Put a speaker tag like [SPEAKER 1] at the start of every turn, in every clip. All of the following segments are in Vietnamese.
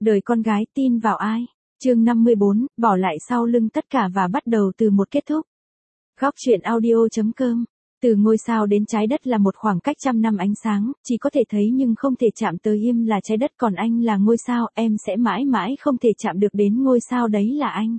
[SPEAKER 1] Đời con gái tin vào ai? Chương 54, bỏ lại sau lưng tất cả và bắt đầu từ một kết thúc. Góc truyện audio.com. Từ ngôi sao đến trái đất là một khoảng cách trăm năm ánh sáng, chỉ có thể thấy nhưng không thể chạm tới. Im là trái đất còn anh là ngôi sao, em sẽ mãi mãi không thể chạm được đến ngôi sao đấy là anh.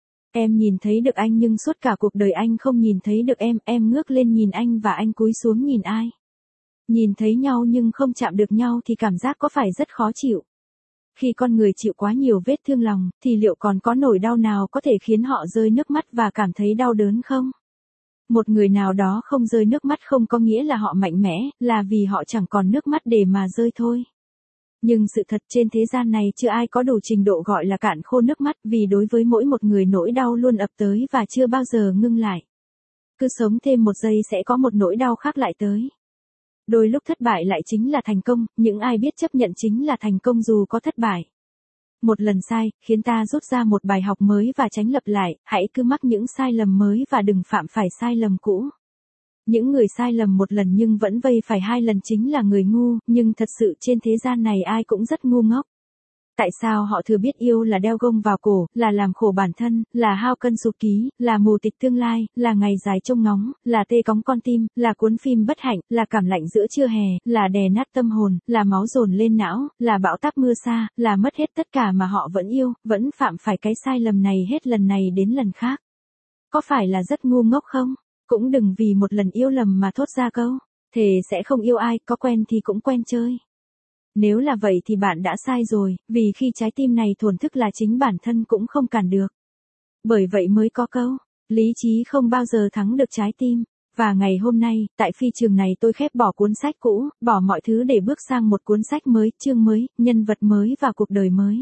[SPEAKER 1] Em nhìn thấy được anh nhưng suốt cả cuộc đời anh không nhìn thấy được em ngước lên nhìn anh và anh cúi xuống nhìn ai. Nhìn thấy nhau nhưng không chạm được nhau thì cảm giác có phải rất khó chịu. Khi con người chịu quá nhiều vết thương lòng, thì liệu còn có nỗi đau nào có thể khiến họ rơi nước mắt và cảm thấy đau đớn không? Một người nào đó không rơi nước mắt không có nghĩa là họ mạnh mẽ, là vì họ chẳng còn nước mắt để mà rơi thôi. Nhưng sự thật trên thế gian này chưa ai có đủ trình độ gọi là cạn khô nước mắt, vì đối với mỗi một người nỗi đau luôn ập tới và chưa bao giờ ngưng lại. Cứ sống thêm một giây sẽ có một nỗi đau khác lại tới. Đôi lúc thất bại lại chính là thành công, những ai biết chấp nhận chính là thành công dù có thất bại. Một lần sai, khiến ta rút ra một bài học mới và tránh lặp lại, hãy cứ mắc những sai lầm mới và đừng phạm phải sai lầm cũ. Những người sai lầm một lần nhưng vẫn vây phải hai lần chính là người ngu, nhưng thật sự trên thế gian này ai cũng rất ngu ngốc. Tại sao họ thừa biết yêu là đeo gông vào cổ, là làm khổ bản thân, là hao cân sụt ký, là mù tịt tương lai, là ngày dài trông ngóng, là tê cóng con tim, là cuốn phim bất hạnh, là cảm lạnh giữa trưa hè, là đè nát tâm hồn, là máu dồn lên não, là bão táp mưa xa, là mất hết tất cả mà họ vẫn yêu, vẫn phạm phải cái sai lầm này hết lần này đến lần khác. Có phải là rất ngu ngốc không? Cũng đừng vì một lần yêu lầm mà thốt ra câu, thề sẽ không yêu ai, có quen thì cũng quen chơi. Nếu là vậy thì bạn đã sai rồi, vì khi trái tim này thổn thức là chính bản thân cũng không cản được. Bởi vậy mới có câu, lý trí không bao giờ thắng được trái tim. Và ngày hôm nay, tại phi trường này tôi khép bỏ cuốn sách cũ, bỏ mọi thứ để bước sang một cuốn sách mới, chương mới, nhân vật mới và cuộc đời mới.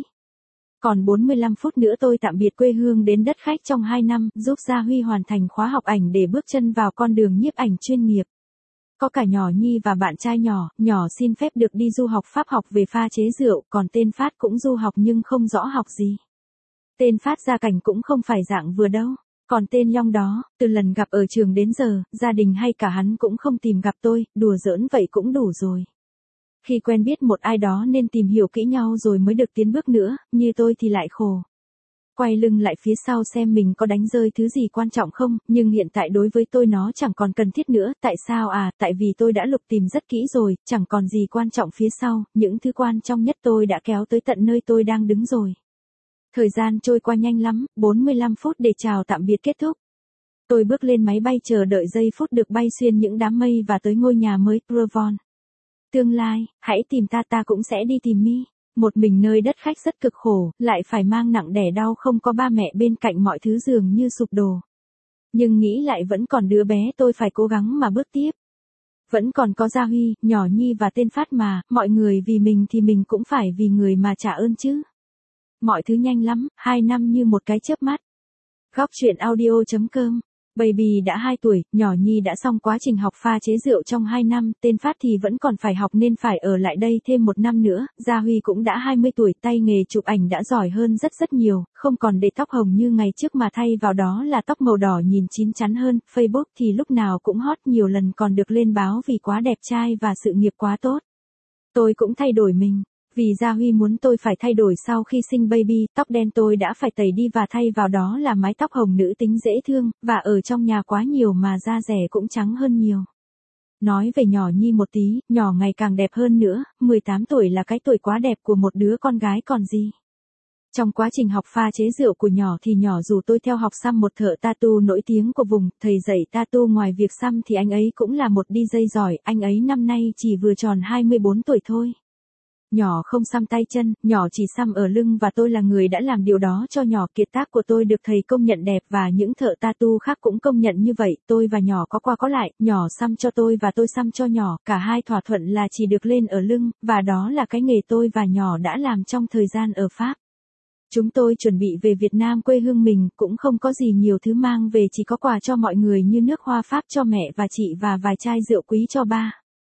[SPEAKER 1] Còn 45 phút nữa tôi tạm biệt quê hương đến đất khách trong 2 năm, giúp Gia Huy hoàn thành khóa học ảnh để bước chân vào con đường nhiếp ảnh chuyên nghiệp. Có cả nhỏ Nhi và bạn trai nhỏ xin phép được đi du học Pháp học về pha chế rượu, còn tên Phát cũng du học nhưng không rõ học gì. Tên Phát gia cảnh cũng không phải dạng vừa đâu. Còn tên Long đó, từ lần gặp ở trường đến giờ, gia đình hay cả hắn cũng không tìm gặp tôi, đùa giỡn vậy cũng đủ rồi. Khi quen biết một ai đó nên tìm hiểu kỹ nhau rồi mới được tiến bước nữa, như tôi thì lại khổ. Quay lưng lại phía sau xem mình có đánh rơi thứ gì quan trọng không, nhưng hiện tại đối với tôi nó chẳng còn cần thiết nữa. Tại sao à? Tại vì tôi đã lục tìm rất kỹ rồi, chẳng còn gì quan trọng phía sau, những thứ quan trọng nhất tôi đã kéo tới tận nơi tôi đang đứng rồi. Thời gian trôi qua nhanh lắm, 45 phút để chào tạm biệt kết thúc. Tôi bước lên máy bay chờ đợi giây phút được bay xuyên những đám mây và tới ngôi nhà mới, Provence. Tương lai, hãy tìm ta cũng sẽ đi tìm mi. Một mình nơi đất khách rất cực khổ, lại phải mang nặng đẻ đau không có ba mẹ bên cạnh mọi thứ dường như sụp đổ. Nhưng nghĩ lại vẫn còn đứa bé tôi phải cố gắng mà bước tiếp. Vẫn còn có Gia Huy, nhỏ Nhi và tên Phát mà, mọi người vì mình thì mình cũng phải vì người mà trả ơn chứ. Mọi thứ nhanh lắm, 2 năm như một cái chớp mắt. Góc truyện audio.com. Baby đã 2 tuổi, nhỏ Nhi đã xong quá trình học pha chế rượu trong 2 năm, tên Phát thì vẫn còn phải học nên phải ở lại đây thêm 1 năm nữa, Gia Huy cũng đã 20 tuổi, tay nghề chụp ảnh đã giỏi hơn rất nhiều, không còn để tóc hồng như ngày trước mà thay vào đó là tóc màu đỏ nhìn chín chắn hơn, Facebook thì lúc nào cũng hot, nhiều lần còn được lên báo vì quá đẹp trai và sự nghiệp quá tốt. Tôi cũng thay đổi mình. Vì Gia Huy muốn tôi phải thay đổi sau khi sinh baby, tóc đen tôi đã phải tẩy đi và thay vào đó là mái tóc hồng nữ tính dễ thương, và ở trong nhà quá nhiều mà da rẻ cũng trắng hơn nhiều. Nói về nhỏ Nhi một tí, nhỏ ngày càng đẹp hơn nữa, 18 tuổi là cái tuổi quá đẹp của một đứa con gái còn gì. Trong quá trình học pha chế rượu của nhỏ thì nhỏ rủ tôi theo học xăm một thợ tattoo nổi tiếng của vùng, thầy dạy tattoo ngoài việc xăm thì anh ấy cũng là một DJ giỏi, anh ấy năm nay chỉ vừa tròn 24 tuổi thôi. Nhỏ không xăm tay chân, nhỏ chỉ xăm ở lưng và tôi là người đã làm điều đó cho nhỏ. Kiệt tác của tôi được thầy công nhận đẹp và những thợ tattoo khác cũng công nhận như vậy. Tôi và nhỏ có qua có lại, nhỏ xăm cho tôi và tôi xăm cho nhỏ, cả hai thỏa thuận là chỉ được lên ở lưng, và đó là cái nghề tôi và nhỏ đã làm trong thời gian ở Pháp. Chúng tôi chuẩn bị về Việt Nam quê hương mình, cũng không có gì nhiều thứ mang về, chỉ có quà cho mọi người như nước hoa Pháp cho mẹ và chị và vài chai rượu quý cho ba.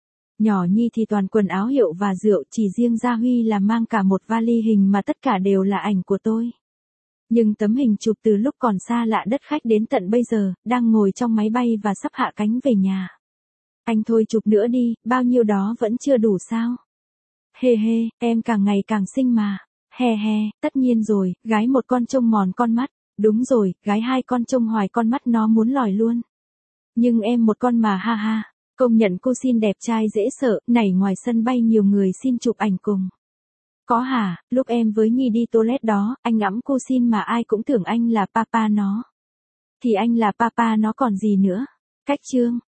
[SPEAKER 1] Nhỏ Nhi thì toàn quần áo hiệu và rượu, chỉ riêng Gia Huy là mang cả một vali hình mà tất cả đều là ảnh của tôi. Nhưng tấm hình chụp từ lúc còn xa lạ đất khách đến tận bây giờ, đang ngồi trong máy bay và sắp hạ cánh về nhà. Anh thôi chụp nữa đi, bao nhiêu đó vẫn chưa đủ sao? Hê hê, em càng ngày càng xinh mà. He he, tất nhiên rồi, gái một con trông mòn con mắt. Đúng rồi, gái hai con trông hoài con mắt nó muốn lòi luôn. Nhưng em một con mà ha ha. Công nhận cô xin đẹp trai dễ sợ, nảy ngoài sân bay nhiều người xin chụp ảnh cùng. Có hả, lúc em với Nhi đi toilet đó, anh ngắm cô xin mà ai cũng tưởng anh là papa nó. Thì anh là papa nó còn gì nữa. Cách chương.